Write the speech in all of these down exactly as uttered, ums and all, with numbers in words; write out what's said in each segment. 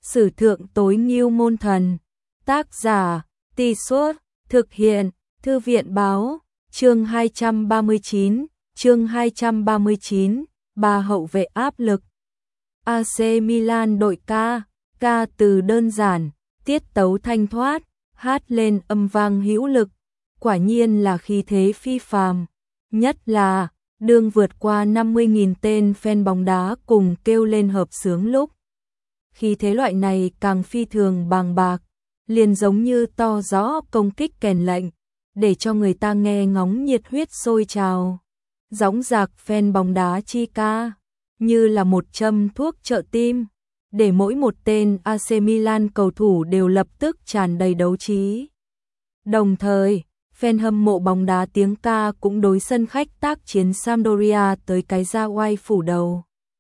Sử thượng tối ngưu môn thần. Tác giả, Tì Suốt, thực hiện, Thư viện báo, chương hai trăm ba mươi chín, chương hai trăm ba mươi chín, ba hậu vệ áp lực. a xê Milan đội ca, ca từ đơn giản, tiết tấu thanh thoát, hát lên âm vang hữu lực, quả nhiên là khí thế phi phàm, nhất là đương vượt qua năm mươi nghìn tên fan bóng đá cùng kêu lên hợp xướng lúc. Khí thế loại này càng phi thường bàng bạc, liền giống như to rõ công kích kèn lệnh, để cho người ta nghe ngóng nhiệt huyết sôi trào. Dõng dạc fan bóng đá chi ca, như là một châm thuốc trợ tim, để mỗi một tên a xê Milan cầu thủ đều lập tức tràn đầy đấu trí. Đồng thời, fan hâm mộ bóng đá tiếng ca cũng đối sân khách tác chiến Sampdoria tới cái da oai phủ đầu.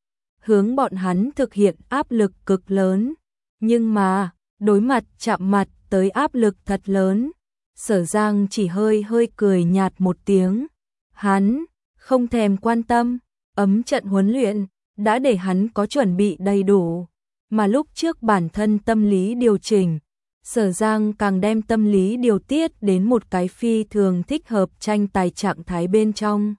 Hướng bọn hắn thực hiện áp lực cực lớn, nhưng mà, đối mặt chạm mặt tới áp lực thật lớn, Sở Giang chỉ hơi hơi cười nhạt một tiếng. Hắn không thèm quan tâm, ấm trận huấn luyện đã để hắn có chuẩn bị đầy đủ, mà lúc trước bản thân tâm lý điều chỉnh, Sở Giang càng đem tâm lý điều tiết đến một cái phi thường thích hợp tranh tài trạng thái bên trong.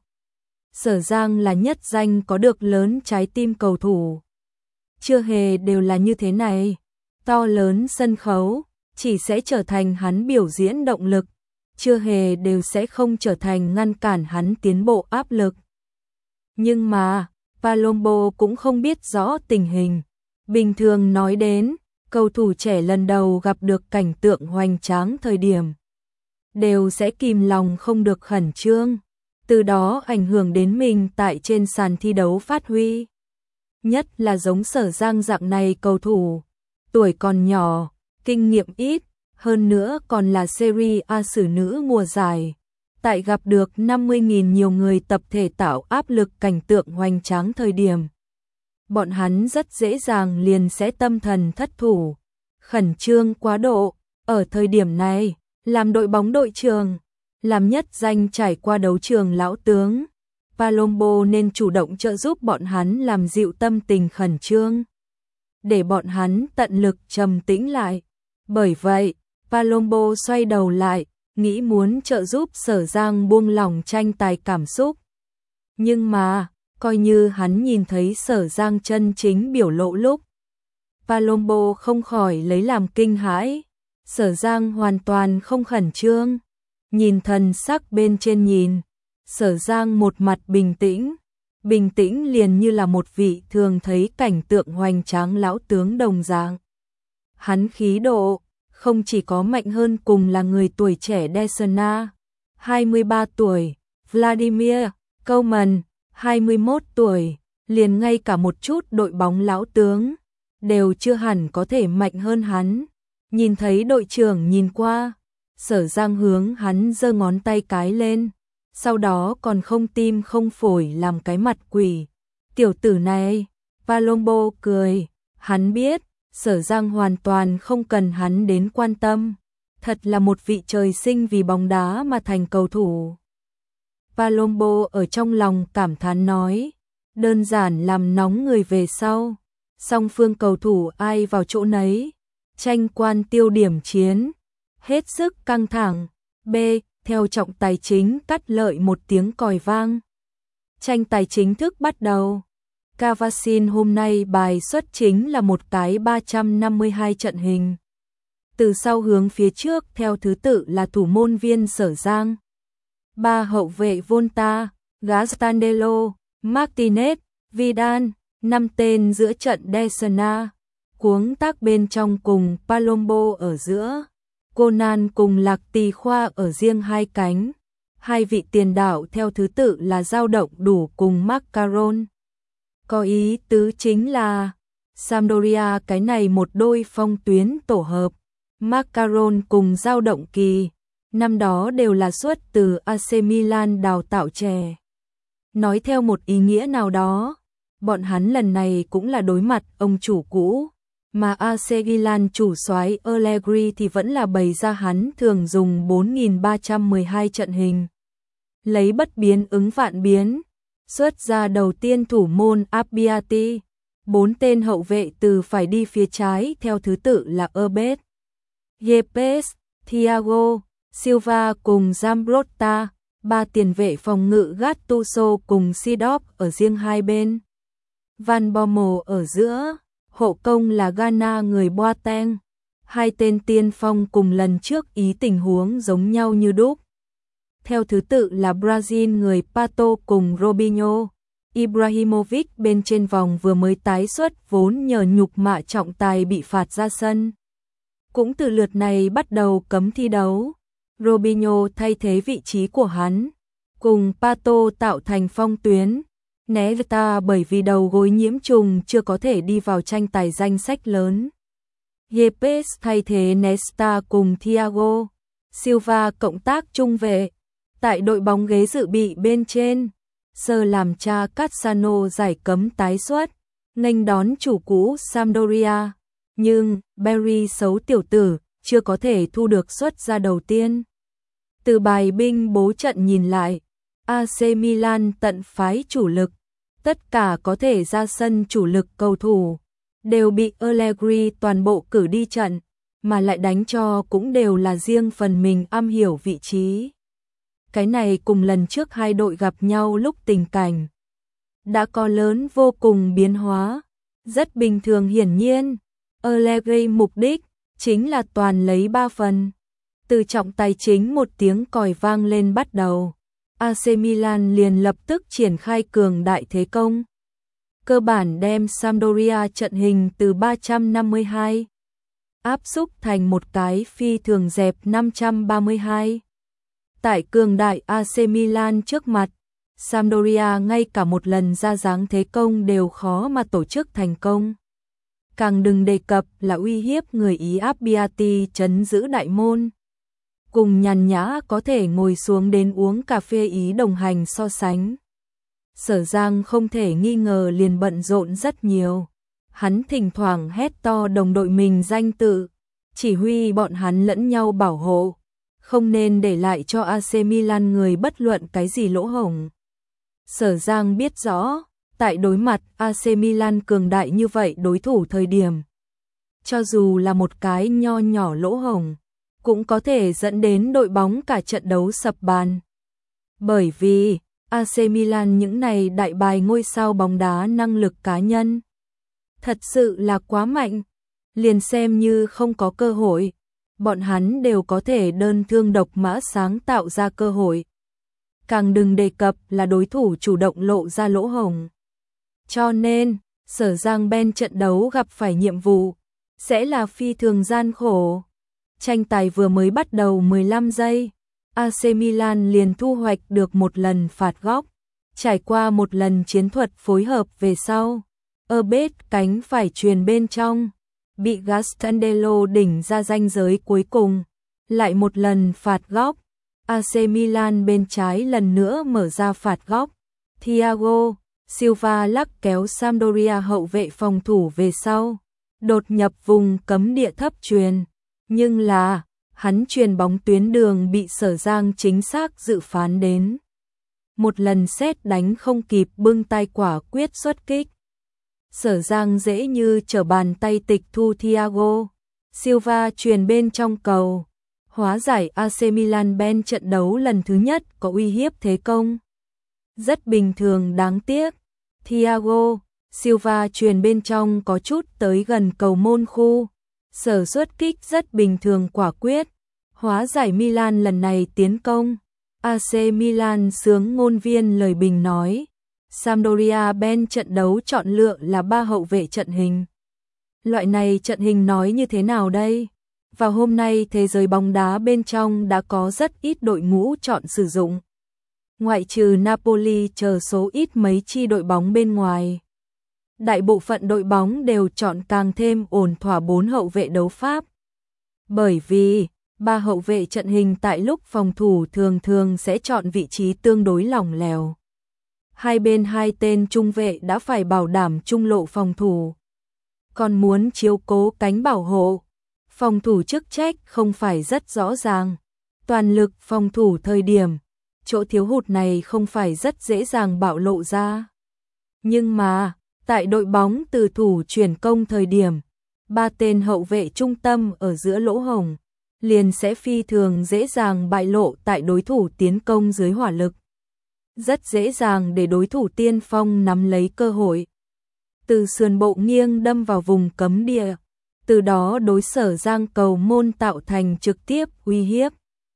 Sở Giang là nhất danh có được lớn trái tim cầu thủ. Chưa hề đều là như thế này, to lớn sân khấu chỉ sẽ trở thành hắn biểu diễn động lực, chưa hề đều sẽ không trở thành ngăn cản hắn tiến bộ áp lực. Nhưng mà, Palombo cũng không biết rõ tình hình. Bình thường nói đến, cầu thủ trẻ lần đầu gặp được cảnh tượng hoành tráng thời điểm, đều sẽ kìm lòng không được khẩn trương, từ đó ảnh hưởng đến mình tại trên sàn thi đấu phát huy. Nhất là giống Sở Giang dạng này cầu thủ, tuổi còn nhỏ, kinh nghiệm ít, hơn nữa còn là Serie A xử nữ mùa giải. Tại gặp được năm mươi nghìn nhiều người tập thể tạo áp lực cảnh tượng hoành tráng thời điểm, bọn hắn rất dễ dàng liền sẽ tâm thần thất thủ, khẩn trương quá độ. Ở thời điểm này, làm đội bóng đội trưởng, làm nhất danh trải qua đấu trường lão tướng, Palombo nên chủ động trợ giúp bọn hắn làm dịu tâm tình khẩn trương, để bọn hắn tận lực trầm tĩnh lại. Bởi vậy, Palombo xoay đầu lại, nghĩ muốn trợ giúp Sở Giang buông lỏng tranh tài cảm xúc. Nhưng mà, coi như hắn nhìn thấy Sở Giang chân chính biểu lộ lúc, Palombo không khỏi lấy làm kinh hãi. Sở Giang hoàn toàn không khẩn trương, nhìn thần sắc bên trên nhìn, Sở Giang một mặt bình tĩnh, bình tĩnh liền như là một vị thường thấy cảnh tượng hoành tráng lão tướng đồng dạng. Hắn khí độ không chỉ có mạnh hơn cùng là người tuổi trẻ Desna, hai mươi ba tuổi, Vladimir Koeman, hai mươi mốt tuổi, liền ngay cả một chút đội bóng lão tướng, đều chưa hẳn có thể mạnh hơn hắn. Nhìn thấy đội trưởng nhìn qua, Sở Giang hướng hắn giơ ngón tay cái lên, sau đó còn không tim không phổi làm cái mặt quỷ. Tiểu tử này, Palombo cười, hắn biết, Sở Giang hoàn toàn không cần hắn đến quan tâm, thật là một vị trời sinh vì bóng đá mà thành cầu thủ. Palombo ở trong lòng cảm thán nói, đơn giản làm nóng người về sau, song phương cầu thủ ai vào chỗ nấy, tranh quan tiêu điểm chiến, hết sức căng thẳng. B. Theo trọng tài chính cắt lợi một tiếng còi vang, tranh tài chính thức bắt đầu. Cavasin hôm nay bài xuất chính là một cái ba trăm năm mươi hai trận hình. Từ sau hướng phía trước theo thứ tự là thủ môn viên Sở Giang, ba hậu vệ Volta, Gastandello, Martinez, Vidal, năm tên giữa trận Desna, cuống tác bên trong cùng Palombo ở giữa, Conan cùng Lạc Tì Khoa ở riêng hai cánh, hai vị tiền đạo theo thứ tự là dao động đủ cùng Macaron. Có ý tứ chính là Sampdoria cái này một đôi phong tuyến tổ hợp, Macaron cùng dao động kỳ, năm đó đều là xuất từ a xê Milan đào tạo trẻ. Nói theo một ý nghĩa nào đó, bọn hắn lần này cũng là đối mặt ông chủ cũ, mà a xê Milan chủ soái Allegri thì vẫn là bày ra hắn thường dùng bốn nghìn ba trăm mười hai trận hình. Lấy bất biến ứng vạn biến, xuất ra đầu tiên thủ môn Abbiati, Bốn tên hậu vệ từ phải đi phía trái theo thứ tự là Abed, Yepes, Thiago Silva cùng Zambrotta, ba tiền vệ phòng ngự Gattuso cùng Seedorf ở riêng hai bên. Van Bommel ở giữa, hộ công là Ghana người Boateng. Hai tên tiên phong cùng lần trước ý tình huống giống nhau như đúc. Theo thứ tự là Brazil người Pato cùng Robinho. Ibrahimovic bên trên vòng vừa mới tái xuất vốn nhờ nhục mạ trọng tài bị phạt ra sân. Cũng từ lượt này bắt đầu cấm thi đấu. Robinho thay thế vị trí của hắn, cùng Pato tạo thành phong tuyến. Nesta bởi vì đầu gối nhiễm trùng chưa có thể đi vào tranh tài danh sách lớn. Yepes thay thế Nesta cùng Thiago Silva cộng tác trung vệ. Tại đội bóng ghế dự bị bên trên, Sơ làm cha Cassano giải cấm tái xuất, nghênh đón chủ cũ Sampdoria. Nhưng Barry xấu tiểu tử, chưa có thể thu được suất ra đầu tiên. Từ bài binh bố trận nhìn lại, a xê Milan tận phái chủ lực, tất cả có thể ra sân chủ lực cầu thủ đều bị Allegri toàn bộ cử đi trận, mà lại đánh cho cũng đều là riêng phần mình am hiểu vị trí. Cái này cùng lần trước hai đội gặp nhau lúc tình cảnh đã có lớn vô cùng biến hóa, rất bình thường. Hiển nhiên, Allegri mục đích chính là toàn lấy ba phần. Từ trọng tài chính một tiếng còi vang lên bắt đầu, a xê Milan liền lập tức triển khai cường đại thế công. Cơ bản đem Sampdoria trận hình từ ba trăm năm mươi hai áp xúc thành một cái phi thường dẹp năm trăm ba mươi hai. Tại cường đại a xê Milan trước mặt, Sampdoria ngay cả một lần ra dáng thế công đều khó mà tổ chức thành công. Càng đừng đề cập là uy hiếp người Ý Abbiati trấn giữ đại môn. Cùng nhàn nhã có thể ngồi xuống đến uống cà phê Ý đồng hành so sánh. Sở Giang không thể nghi ngờ liền bận rộn rất nhiều. Hắn thỉnh thoảng hét to đồng đội mình danh tự, chỉ huy bọn hắn lẫn nhau bảo hộ, không nên để lại cho a xê Milan người bất luận cái gì lỗ hổng. Sở Giang biết rõ, tại đối mặt a xê Milan cường đại như vậy đối thủ thời điểm, cho dù là một cái nho nhỏ lỗ hổng, cũng có thể dẫn đến đội bóng cả trận đấu sập bàn. Bởi vì a xê Milan những này đại bài ngôi sao bóng đá năng lực cá nhân thật sự là quá mạnh, liền xem như không có cơ hội, bọn hắn đều có thể đơn thương độc mã sáng tạo ra cơ hội. Càng đừng đề cập là đối thủ chủ động lộ ra lỗ hổng. Cho nên, Sở Giang Ben trận đấu gặp phải nhiệm vụ sẽ là phi thường gian khổ. Tranh tài vừa mới bắt đầu mười lăm giây, a xê Milan liền thu hoạch được một lần phạt góc. Trải qua một lần chiến thuật phối hợp về sau, Abed cánh phải chuyền bên trong, bị Gastandello đỉnh ra ranh giới cuối cùng. Lại một lần phạt góc, a xê Milan bên trái lần nữa mở ra phạt góc. Thiago Silva lắc kéo Sampdoria hậu vệ phòng thủ về sau, đột nhập vùng cấm địa thấp chuyền. Nhưng là, hắn chuyền bóng tuyến đường bị Sở Giang chính xác dự phán đến. Một lần xét đánh không kịp bưng tay quả quyết xuất kích. Sở Giang dễ như trở bàn tay tịch thu Thiago Silva chuyền bên trong cầu. Hóa giải a xê Milan Ben trận đấu lần thứ nhất có uy hiếp thế công. Rất bình thường đáng tiếc, Thiago Silva chuyền bên trong có chút tới gần cầu môn khu. Sở xuất kích rất bình thường quả quyết, hóa giải Milan lần này tiến công. a xê Milan sướng ngôn viên lời bình nói, Sampdoria Ben trận đấu chọn lựa là ba hậu vệ trận hình. Loại này trận hình nói như thế nào đây? Vào hôm nay thế giới bóng đá bên trong đã có rất ít đội ngũ chọn sử dụng. Ngoại trừ Napoli chờ số ít mấy chi đội bóng bên ngoài. Đại bộ phận đội bóng đều chọn càng thêm ổn thỏa bốn hậu vệ đấu pháp. Bởi vì, ba hậu vệ trận hình tại lúc phòng thủ thường thường sẽ chọn vị trí tương đối lỏng lẻo. Hai bên hai tên trung vệ đã phải bảo đảm trung lộ phòng thủ. Còn muốn chiếu cố cánh bảo hộ, phòng thủ chức trách không phải rất rõ ràng. Toàn lực phòng thủ thời điểm, chỗ thiếu hụt này không phải rất dễ dàng bạo lộ ra. Nhưng mà, Tại đội bóng từ thủ chuyển công thời điểm, ba tên hậu vệ trung tâm ở giữa lỗ hổng, liền sẽ phi thường dễ dàng bại lộ tại đối thủ tiến công dưới hỏa lực. Rất dễ dàng để đối thủ tiên phong nắm lấy cơ hội. Từ sườn bộ nghiêng đâm vào vùng cấm địa, từ đó đối Sở Giang cầu môn tạo thành trực tiếp uy hiếp.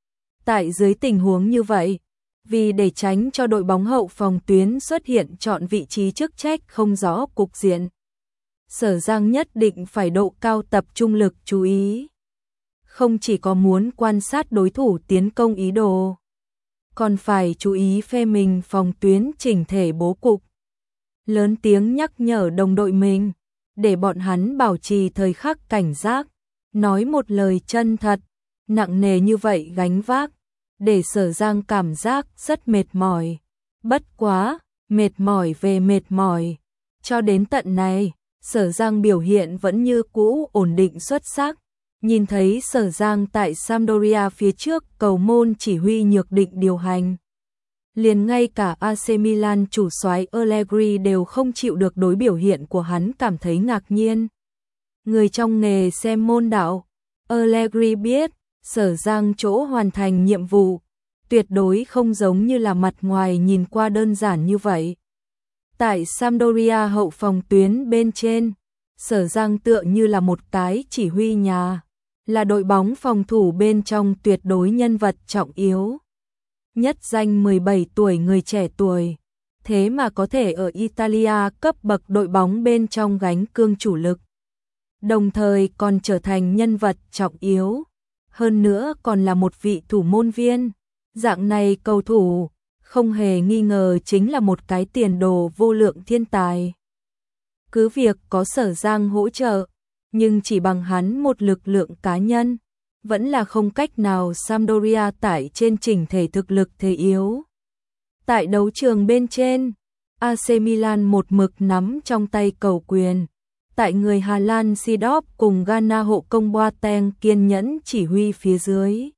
Tại dưới tình huống như vậy, vì để tránh cho đội bóng hậu phòng tuyến xuất hiện chọn vị trí chức trách không rõ cục diện, Sở Giang nhất định phải độ cao tập trung lực chú ý. Không chỉ có muốn quan sát đối thủ tiến công ý đồ, còn phải chú ý phe mình phòng tuyến chỉnh thể bố cục. Lớn tiếng nhắc nhở đồng đội mình, để bọn hắn bảo trì thời khắc cảnh giác, nói một lời chân thật, nặng nề như vậy gánh vác, để Sở Giang cảm giác rất mệt mỏi. Bất quá, mệt mỏi về mệt mỏi. Cho đến tận này, Sở Giang biểu hiện vẫn như cũ ổn định xuất sắc. Nhìn thấy Sở Giang tại Sampdoria phía trước cầu môn chỉ huy nhược định điều hành. Liền ngay cả a xê Milan chủ soái Allegri đều không chịu được đối biểu hiện của hắn cảm thấy ngạc nhiên. Người trong nghề xem môn đạo, Allegri biết, Sở Giang chỗ hoàn thành nhiệm vụ, tuyệt đối không giống như là mặt ngoài nhìn qua đơn giản như vậy. Tại Sampdoria hậu phòng tuyến bên trên, Sở Giang tựa như là một cái chỉ huy nhà, là đội bóng phòng thủ bên trong tuyệt đối nhân vật trọng yếu. Nhất danh mười bảy tuổi người trẻ tuổi, thế mà có thể ở Italia cấp bậc đội bóng bên trong gánh cương chủ lực. Đồng thời còn trở thành nhân vật trọng yếu, hơn nữa còn là một vị thủ môn viên. Dạng này cầu thủ, không hề nghi ngờ chính là một cái tiền đồ vô lượng thiên tài. Cứ việc có Sở Giang hỗ trợ, nhưng chỉ bằng hắn một lực lượng cá nhân, vẫn là không cách nào Sampdoria tải trên chỉnh thể thực lực thế yếu. Tại đấu trường bên trên, a xê Milan một mực nắm trong tay cầu quyền. Tại người Hà Lan Seedorf cùng Ghana hộ công Boateng kiên nhẫn chỉ huy phía dưới.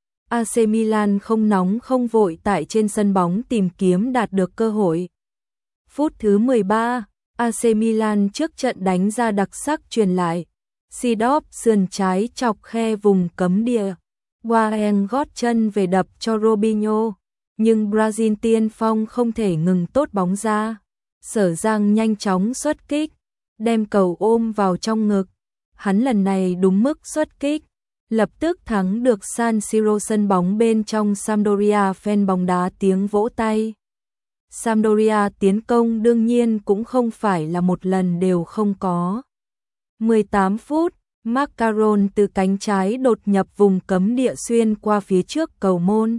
a xê Milan không nóng không vội tại trên sân bóng tìm kiếm đạt được cơ hội. Phút thứ mười ba, a xê Milan trước trận đánh ra đặc sắc truyền lại. Seedorf sườn trái chọc khe vùng cấm địa. Boateng gót chân về đập cho Robinho, nhưng Brazil tiên phong không thể ngừng tốt bóng ra. Sở Giang nhanh chóng xuất kích, đem cầu ôm vào trong ngực. Hắn lần này đúng mức xuất kích, lập tức thắng được San Siro sân bóng bên trong Sampdoria fan bóng đá tiếng vỗ tay. Sampdoria tiến công đương nhiên cũng không phải là một lần đều không có. mười tám phút, Macaron từ cánh trái đột nhập vùng cấm địa xuyên qua phía trước cầu môn.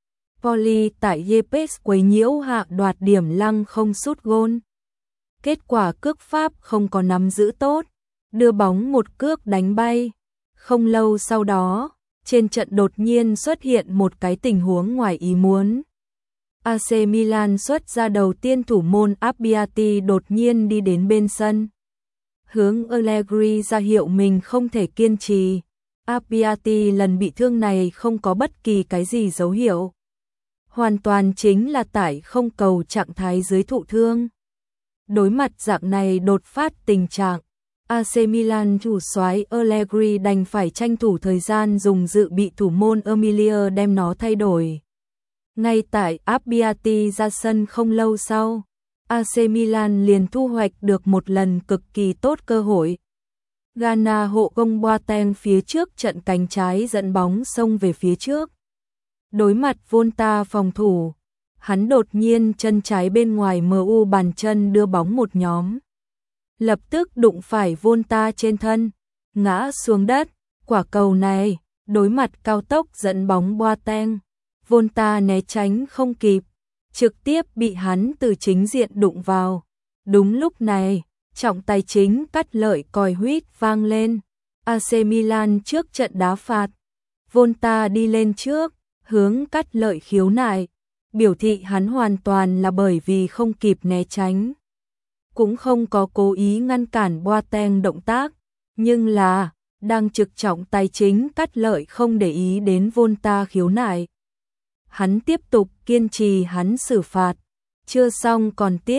Poli tại Yepes quấy nhiễu hạ đoạt điểm lăng không sút gôn. Kết quả cước Pháp không có nắm giữ tốt, đưa bóng một cước đánh bay. Không lâu sau đó, trên trận đột nhiên xuất hiện một cái tình huống ngoài ý muốn. a xê Milan xuất ra đầu tiên thủ môn Abbiati đột nhiên đi đến bên sân. Hướng Allegri ra hiệu mình không thể kiên trì. Abbiati lần bị thương này không có bất kỳ cái gì dấu hiệu. Hoàn toàn chính là tại không cầu trạng thái dưới thụ thương. Đối mặt dạng này đột phát tình trạng, a xê Milan chủ soái Allegri đành phải tranh thủ thời gian dùng dự bị thủ môn Emilia đem nó thay đổi. Ngay tại Abbiati ra sân không lâu sau, a xê Milan liền thu hoạch được một lần cực kỳ tốt cơ hội. Ghana hộ công Boateng phía trước trận cánh trái dẫn bóng xông về phía trước. Đối mặt Volta phòng thủ, hắn đột nhiên chân trái bên ngoài em u bàn chân đưa bóng một nhóm. Lập tức đụng phải Volta trên thân, ngã xuống đất. Quả cầu này, đối mặt cao tốc dẫn bóng Boateng, Volta né tránh không kịp, trực tiếp bị hắn từ chính diện đụng vào. Đúng lúc này, trọng tài chính cắt lợi còi huýt vang lên. a xê Milan trước trận đá phạt. Volta đi lên trước, hướng cắt lợi khiếu nại, biểu thị hắn hoàn toàn là bởi vì không kịp né tránh. Cũng không có cố ý ngăn cản Boateng động tác, nhưng là, đang trực trọng tài chính cắt lợi không để ý đến Volta khiếu nại. Hắn tiếp tục kiên trì hắn xử phạt, chưa xong còn tiếp,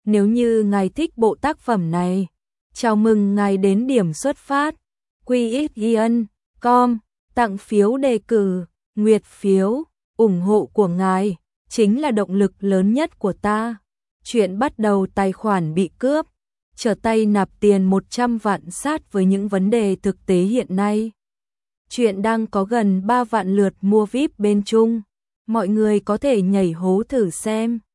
Nếu như ngài thích bộ tác phẩm này, chào mừng ngài đến điểm xuất phát quy ích yên com tặng phiếu đề cử, nguyệt phiếu, ủng hộ của ngài chính là động lực lớn nhất của ta. Chuyện bắt đầu tài khoản bị cướp, trở tay nạp tiền một trăm vạn sát với những vấn đề thực tế hiện nay. Chuyện đang có gần ba vạn lượt mua vi ai pi bên Trung, mọi người có thể nhảy hố thử xem.